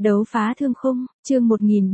Đấu phá thương khung, chương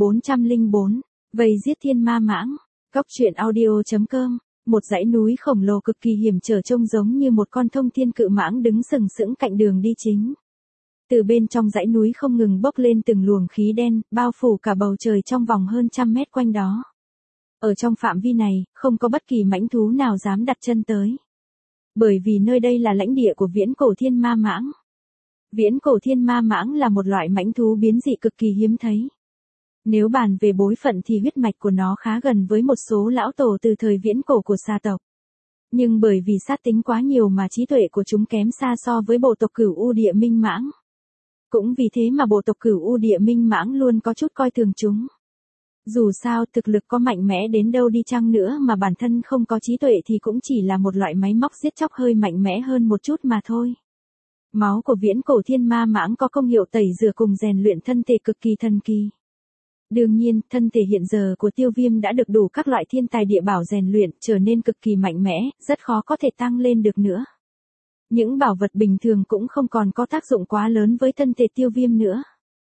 1404, vây giết thiên ma mãng. Cóc truyện audio.com. Một dãy núi khổng lồ cực kỳ hiểm trở trông giống như một con thông thiên cự mãng đứng sừng sững cạnh đường đi chính. Từ bên trong dãy núi không ngừng bốc lên từng luồng khí đen, bao phủ cả bầu trời trong vòng hơn 100 mét quanh đó. Ở trong phạm vi này, không có bất kỳ mãnh thú nào dám đặt chân tới. Bởi vì nơi đây là lãnh địa của viễn cổ thiên ma mãng. Viễn cổ thiên ma mãng là một loại mãnh thú biến dị cực kỳ hiếm thấy. Nếu bàn về bối phận thì huyết mạch của nó khá gần với một số lão tổ từ thời viễn cổ của xa tộc. Nhưng bởi vì sát tính quá nhiều mà trí tuệ của chúng kém xa so với bộ tộc Cửu U Địa Minh Mãng. Cũng vì thế mà bộ tộc Cửu U Địa Minh Mãng luôn có chút coi thường chúng. Dù sao thực lực có mạnh mẽ đến đâu đi chăng nữa mà bản thân không có trí tuệ thì cũng chỉ là một loại máy móc giết chóc hơi mạnh mẽ hơn một chút mà thôi. Máu của viễn cổ thiên ma mãng có công hiệu tẩy rửa cùng rèn luyện thân thể cực kỳ thần kỳ. Đương nhiên, thân thể hiện giờ của Tiêu Viêm đã được đủ các loại thiên tài địa bảo rèn luyện, trở nên cực kỳ mạnh mẽ, rất khó có thể tăng lên được nữa. Những bảo vật bình thường cũng không còn có tác dụng quá lớn với thân thể Tiêu Viêm nữa.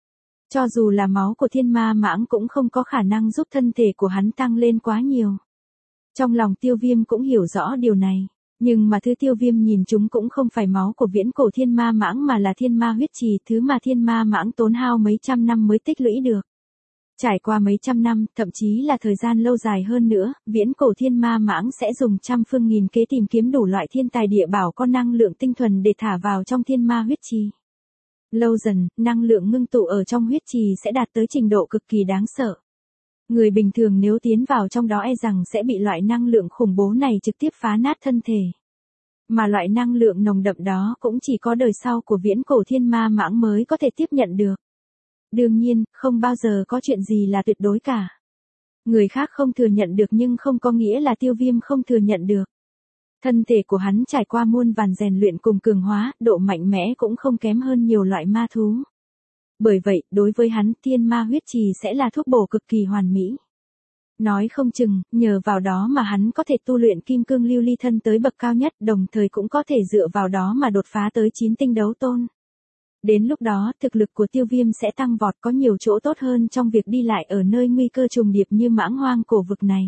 Cho dù là máu của thiên ma mãng cũng không có khả năng giúp thân thể của hắn tăng lên quá nhiều. Trong lòng Tiêu Viêm cũng hiểu rõ điều này. Nhưng mà thứ Tiêu Viêm nhìn chúng cũng không phải máu của viễn cổ thiên ma mãng mà là thiên ma huyết trì, thứ mà thiên ma mãng tốn hao mấy trăm năm mới tích lũy được. Trải qua mấy trăm năm, thậm chí là thời gian lâu dài hơn nữa, viễn cổ thiên ma mãng sẽ dùng trăm phương nghìn kế tìm kiếm đủ loại thiên tài địa bảo có năng lượng tinh thuần để thả vào trong thiên ma huyết trì. Lâu dần, năng lượng ngưng tụ ở trong huyết trì sẽ đạt tới trình độ cực kỳ đáng sợ. Người bình thường nếu tiến vào trong đó e rằng sẽ bị loại năng lượng khủng bố này trực tiếp phá nát thân thể. Mà loại năng lượng nồng đậm đó cũng chỉ có đời sau của viễn cổ thiên ma mãng mới có thể tiếp nhận được. Đương nhiên, không bao giờ có chuyện gì là tuyệt đối cả. Người khác không thừa nhận được nhưng không có nghĩa là Tiêu Viêm không thừa nhận được. Thân thể của hắn trải qua muôn vàn rèn luyện cùng cường hóa, độ mạnh mẽ cũng không kém hơn nhiều loại ma thú. Bởi vậy, đối với hắn, thiên ma huyết trì sẽ là thuốc bổ cực kỳ hoàn mỹ. Nói không chừng, nhờ vào đó mà hắn có thể tu luyện kim cương lưu ly thân tới bậc cao nhất, đồng thời cũng có thể dựa vào đó mà đột phá tới 9 tinh đấu tôn. Đến lúc đó, thực lực của Tiêu Viêm sẽ tăng vọt, có nhiều chỗ tốt hơn trong việc đi lại ở nơi nguy cơ trùng điệp như mãng hoang cổ vực này.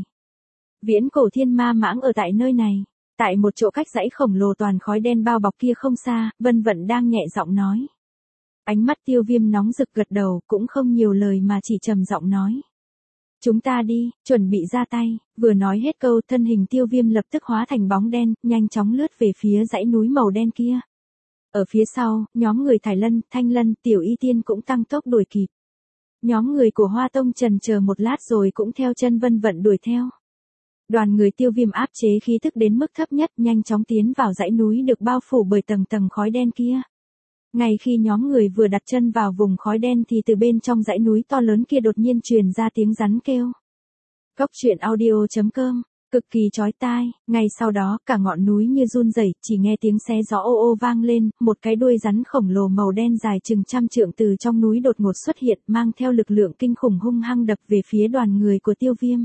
Viễn cổ thiên ma mãng ở tại nơi này. Tại một chỗ cách dãy khổng lồ toàn khói đen bao bọc kia không xa, Vân Vận đang nhẹ giọng nói. Ánh mắt Tiêu Viêm nóng rực gật đầu, cũng không nhiều lời mà chỉ trầm giọng nói. Chúng ta đi, chuẩn bị ra tay. Vừa nói hết câu, thân hình Tiêu Viêm lập tức hóa thành bóng đen, nhanh chóng lướt về phía dãy núi màu đen kia. Ở phía sau, nhóm người Thải Lân, Thanh Lân, Tiểu Y Tiên cũng tăng tốc đuổi kịp. Nhóm người của Hoa Tông chần chờ một lát rồi cũng theo chân Vân Vận đuổi theo. Đoàn người Tiêu Viêm áp chế khí tức đến mức thấp nhất, nhanh chóng tiến vào dãy núi được bao phủ bởi tầng tầng khói đen kia. Ngay khi nhóm người vừa đặt chân vào vùng khói đen thì từ bên trong dãy núi to lớn kia đột nhiên truyền ra tiếng rắn kêu. Cóc truyện audio.com, cực kỳ chói tai, ngay sau đó cả ngọn núi như run rẩy, chỉ nghe tiếng xé gió ô ô vang lên, một cái đuôi rắn khổng lồ màu đen dài chừng 100 trượng từ trong núi đột ngột xuất hiện, mang theo lực lượng kinh khủng hung hăng đập về phía đoàn người của Tiêu Viêm.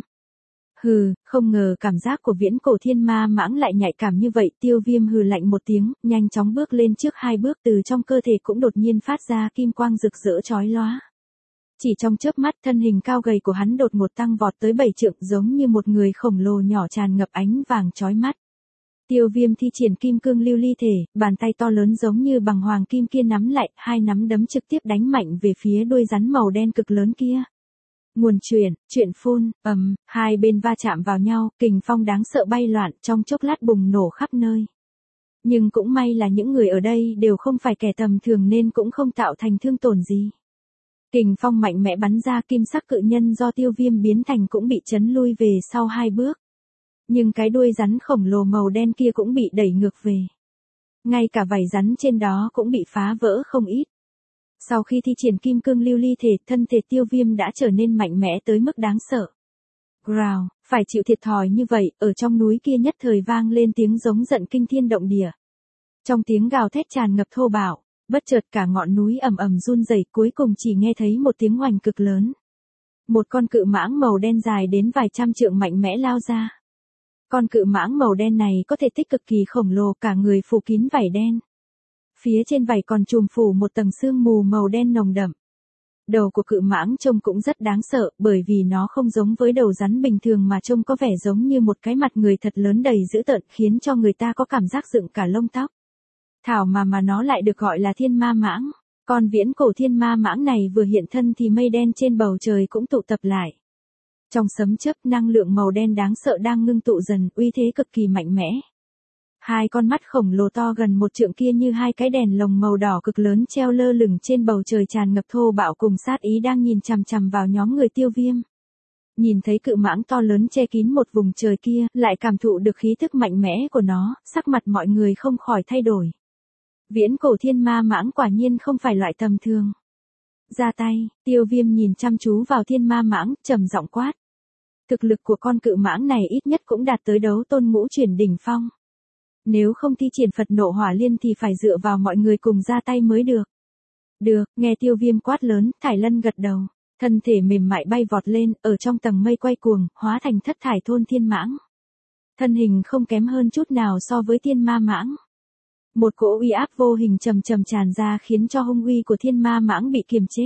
Hừ, không ngờ cảm giác của viễn cổ thiên ma mãng lại nhạy cảm như vậy. Tiêu Viêm hừ lạnh một tiếng, nhanh chóng bước lên trước 2 bước, từ trong cơ thể cũng đột nhiên phát ra kim quang rực rỡ chói lóa. Chỉ trong chớp mắt, thân hình cao gầy của hắn đột ngột tăng vọt tới 7 trượng, giống như một người khổng lồ nhỏ tràn ngập ánh vàng chói mắt. Tiêu Viêm thi triển kim cương lưu ly thể, bàn tay to lớn giống như bằng hoàng kim kia nắm lại, 2 nắm đấm trực tiếp đánh mạnh về phía đuôi rắn màu đen cực lớn kia. Nguồn chuyện phun, hai bên va chạm vào nhau, kình phong đáng sợ bay loạn, trong chốc lát bùng nổ khắp nơi. Nhưng cũng may là những người ở đây đều không phải kẻ tầm thường nên cũng không tạo thành thương tổn gì. Kình phong mạnh mẽ bắn ra, kim sắc cự nhân do Tiêu Viêm biến thành cũng bị chấn lui về sau 2 bước. Nhưng cái đuôi rắn khổng lồ màu đen kia cũng bị đẩy ngược về. Ngay cả vảy rắn trên đó cũng bị phá vỡ không ít. Sau khi thi triển kim cương lưu ly thể, thân thể Tiêu Viêm đã trở nên mạnh mẽ tới mức đáng sợ. Growl, phải chịu thiệt thòi như vậy, ở trong núi kia nhất thời vang lên tiếng giống giận kinh thiên động địa. Trong tiếng gào thét tràn ngập thô bạo, bất chợt cả ngọn núi ầm ầm run rẩy, cuối cùng chỉ nghe thấy một tiếng oành cực lớn. Một con cự mãng màu đen dài đến vài trăm trượng mạnh mẽ lao ra. Con cự mãng màu đen này có thể tích cực kỳ khổng lồ, cả người phủ kín vảy đen. Phía trên vảy còn trùm phủ một tầng sương mù màu đen nồng đậm. Đầu của cự mãng trông cũng rất đáng sợ, bởi vì nó không giống với đầu rắn bình thường mà trông có vẻ giống như một cái mặt người thật lớn đầy dữ tợn, khiến cho người ta có cảm giác dựng cả lông tóc. Thảo mà nó lại được gọi là thiên ma mãng. Con viễn cổ thiên ma mãng này vừa hiện thân thì mây đen trên bầu trời cũng tụ tập lại. Trong sấm chớp, năng lượng màu đen đáng sợ đang ngưng tụ dần, uy thế cực kỳ mạnh mẽ. Hai con mắt khổng lồ to gần 1 trượng kia như hai cái đèn lồng màu đỏ cực lớn treo lơ lửng trên bầu trời, tràn ngập thô bạo cùng sát ý, đang nhìn chằm chằm vào nhóm người Tiêu Viêm. Nhìn thấy cự mãng to lớn che kín một vùng trời kia, lại cảm thụ được khí thức mạnh mẽ của nó, sắc mặt mọi người không khỏi thay đổi. Viễn cổ thiên ma mãng quả nhiên không phải loại tầm thường. Ra tay, Tiêu Viêm nhìn chăm chú vào thiên ma mãng, trầm giọng quát. Thực lực của con cự mãng này ít nhất cũng đạt tới đấu tôn ngũ chuyển đỉnh phong. Nếu không thi triển Phật nộ hỏa liên thì phải dựa vào mọi người cùng ra tay mới được. Được, nghe Tiêu Viêm quát lớn, Thải Lân gật đầu. Thân thể mềm mại bay vọt lên, ở trong tầng mây quay cuồng, hóa thành thất thải thôn thiên mãng. Thân hình không kém hơn chút nào so với thiên ma mãng. Một cỗ uy áp vô hình trầm tràn ra khiến cho hung uy của thiên ma mãng bị kiềm chế.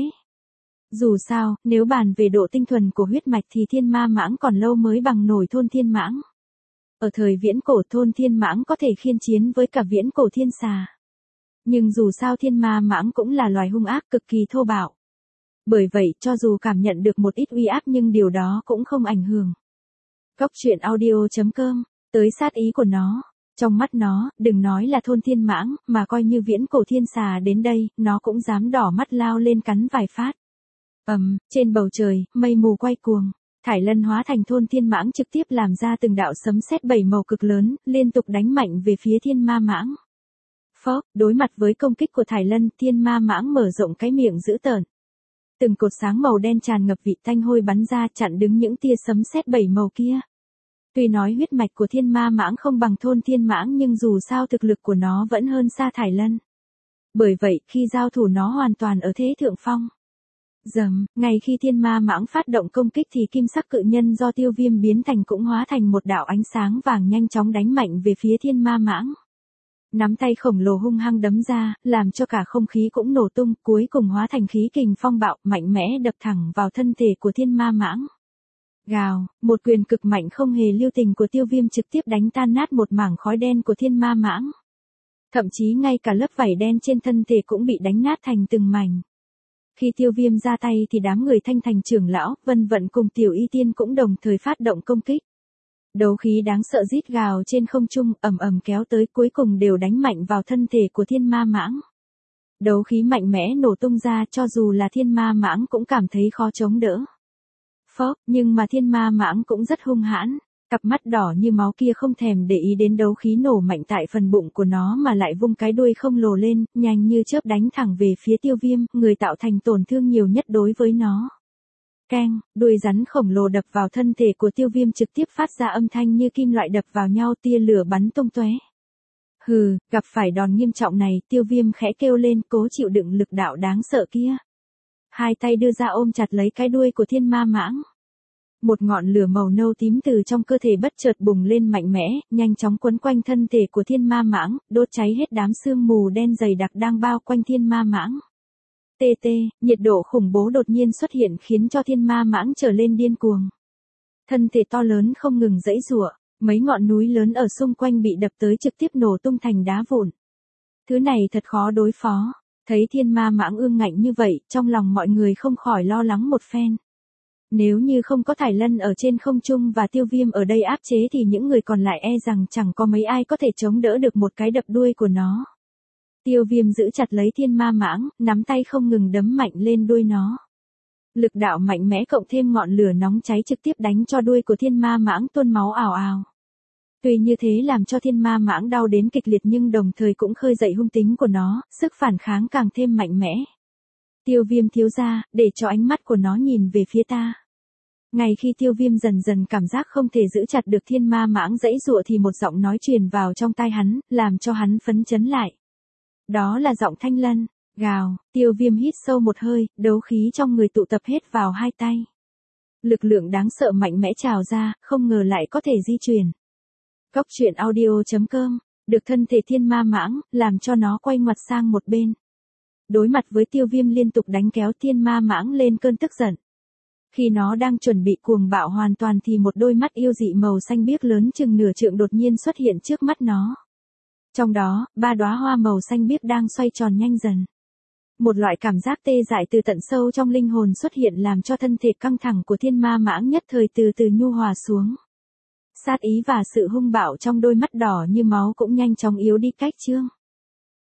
Dù sao, nếu bàn về độ tinh thuần của huyết mạch thì thiên ma mãng còn lâu mới bằng nổi thôn thiên mãng. Ở thời viễn cổ, thôn thiên mãng có thể khiên chiến với cả viễn cổ thiên xà. Nhưng dù sao thiên ma mãng cũng là loài hung ác cực kỳ thô bạo. Bởi vậy, cho dù cảm nhận được một ít uy áp nhưng điều đó cũng không ảnh hưởng. Cốc truyện audio.com, tới sát ý của nó. Trong mắt nó, đừng nói là thôn thiên mãng, mà coi như viễn cổ thiên xà đến đây, nó cũng dám đỏ mắt lao lên cắn vài phát. Trên bầu trời, mây mù quay cuồng. Thải Lân hóa thành thôn thiên mãng trực tiếp làm ra từng đạo sấm sét 7 màu cực lớn, liên tục đánh mạnh về phía thiên ma mãng. Đối mặt với công kích của Thải Lân, thiên ma mãng mở rộng cái miệng dữ tợn. Từng cột sáng màu đen tràn ngập vị tanh hôi bắn ra, chặn đứng những tia sấm sét 7 màu kia. Tuy nói huyết mạch của thiên ma mãng không bằng thôn thiên mãng nhưng dù sao thực lực của nó vẫn hơn xa Thải Lân. Bởi vậy, khi giao thủ nó hoàn toàn ở thế thượng phong. Ngay khi thiên ma mãng phát động công kích thì kim sắc cự nhân do Tiêu Viêm biến thành cũng hóa thành một đạo ánh sáng vàng nhanh chóng đánh mạnh về phía thiên ma mãng. Nắm tay khổng lồ hung hăng đấm ra, làm cho cả không khí cũng nổ tung, cuối cùng hóa thành khí kình phong bạo, mạnh mẽ đập thẳng vào thân thể của thiên ma mãng. Gào, một quyền cực mạnh không hề lưu tình của Tiêu Viêm trực tiếp đánh tan nát một mảng khói đen của thiên ma mãng. Thậm chí ngay cả lớp vảy đen trên thân thể cũng bị đánh nát thành từng mảnh. Khi Tiêu Viêm ra tay thì đám người Thanh Thành trưởng lão, Vân Vận cùng Tiểu Y Tiên cũng đồng thời phát động công kích. Đấu khí đáng sợ rít gào trên không trung, ầm ầm kéo tới, cuối cùng đều đánh mạnh vào thân thể của thiên ma mãng. Đấu khí mạnh mẽ nổ tung ra, cho dù là thiên ma mãng cũng cảm thấy khó chống đỡ. Nhưng mà thiên ma mãng cũng rất hung hãn. Cặp mắt đỏ như máu kia không thèm để ý đến đấu khí nổ mạnh tại phần bụng của nó mà lại vung cái đuôi không lồ lên, nhanh như chớp đánh thẳng về phía Tiêu Viêm, người tạo thành tổn thương nhiều nhất đối với nó. Keng, đuôi rắn khổng lồ đập vào thân thể của Tiêu Viêm trực tiếp phát ra âm thanh như kim loại đập vào nhau, tia lửa bắn tung tóe. Gặp phải đòn nghiêm trọng này, Tiêu Viêm khẽ kêu lên, cố chịu đựng lực đạo đáng sợ kia. Hai tay đưa ra ôm chặt lấy cái đuôi của thiên ma mãng. Một ngọn lửa màu nâu tím từ trong cơ thể bất chợt bùng lên mạnh mẽ, nhanh chóng quấn quanh thân thể của thiên ma mãng, đốt cháy hết đám sương mù đen dày đặc đang bao quanh thiên ma mãng. Nhiệt độ khủng bố đột nhiên xuất hiện khiến cho thiên ma mãng trở lên điên cuồng. Thân thể to lớn không ngừng giãy giụa, mấy ngọn núi lớn ở xung quanh bị đập tới trực tiếp nổ tung thành đá vụn. Thứ này thật khó đối phó. Thấy thiên ma mãng ương ngạnh như vậy, trong lòng mọi người không khỏi lo lắng một phen. Nếu như không có Thải Lân ở trên không trung và Tiêu Viêm ở đây áp chế thì những người còn lại e rằng chẳng có mấy ai có thể chống đỡ được một cái đập đuôi của nó. Tiêu Viêm giữ chặt lấy thiên ma mãng, nắm tay không ngừng đấm mạnh lên đuôi nó. Lực đạo mạnh mẽ cộng thêm ngọn lửa nóng cháy trực tiếp đánh cho đuôi của thiên ma mãng tuôn máu ào ào. Tuy như thế làm cho thiên ma mãng đau đến kịch liệt nhưng đồng thời cũng khơi dậy hung tính của nó, sức phản kháng càng thêm mạnh mẽ. Tiêu Viêm thiếu gia, để cho ánh mắt của nó nhìn về phía ta. Ngay khi Tiêu Viêm dần dần cảm giác không thể giữ chặt được thiên ma mãng giãy giụa thì một giọng nói truyền vào trong tai hắn, làm cho hắn phấn chấn lại. Đó là giọng Thanh Lân. Gào, Tiêu Viêm hít sâu một hơi, đấu khí trong người tụ tập hết vào hai tay. Lực lượng đáng sợ mạnh mẽ trào ra, không ngờ lại có thể di chuyển. Cốc truyện audio.com, được thân thể thiên ma mãng, làm cho nó quay ngoặt sang một bên. Đối mặt với Tiêu Viêm liên tục đánh kéo, thiên ma mãng lên cơn tức giận. Khi nó đang chuẩn bị cuồng bạo hoàn toàn thì một đôi mắt yêu dị màu xanh biếc lớn chừng nửa trượng đột nhiên xuất hiện trước mắt nó. Trong đó, 3 đóa hoa màu xanh biếc đang xoay tròn nhanh dần. Một loại cảm giác tê dại từ tận sâu trong linh hồn xuất hiện làm cho thân thể căng thẳng của thiên ma mãng nhất thời từ từ nhu hòa xuống. Sát ý và sự hung bạo trong đôi mắt đỏ như máu cũng nhanh chóng yếu đi cách chương.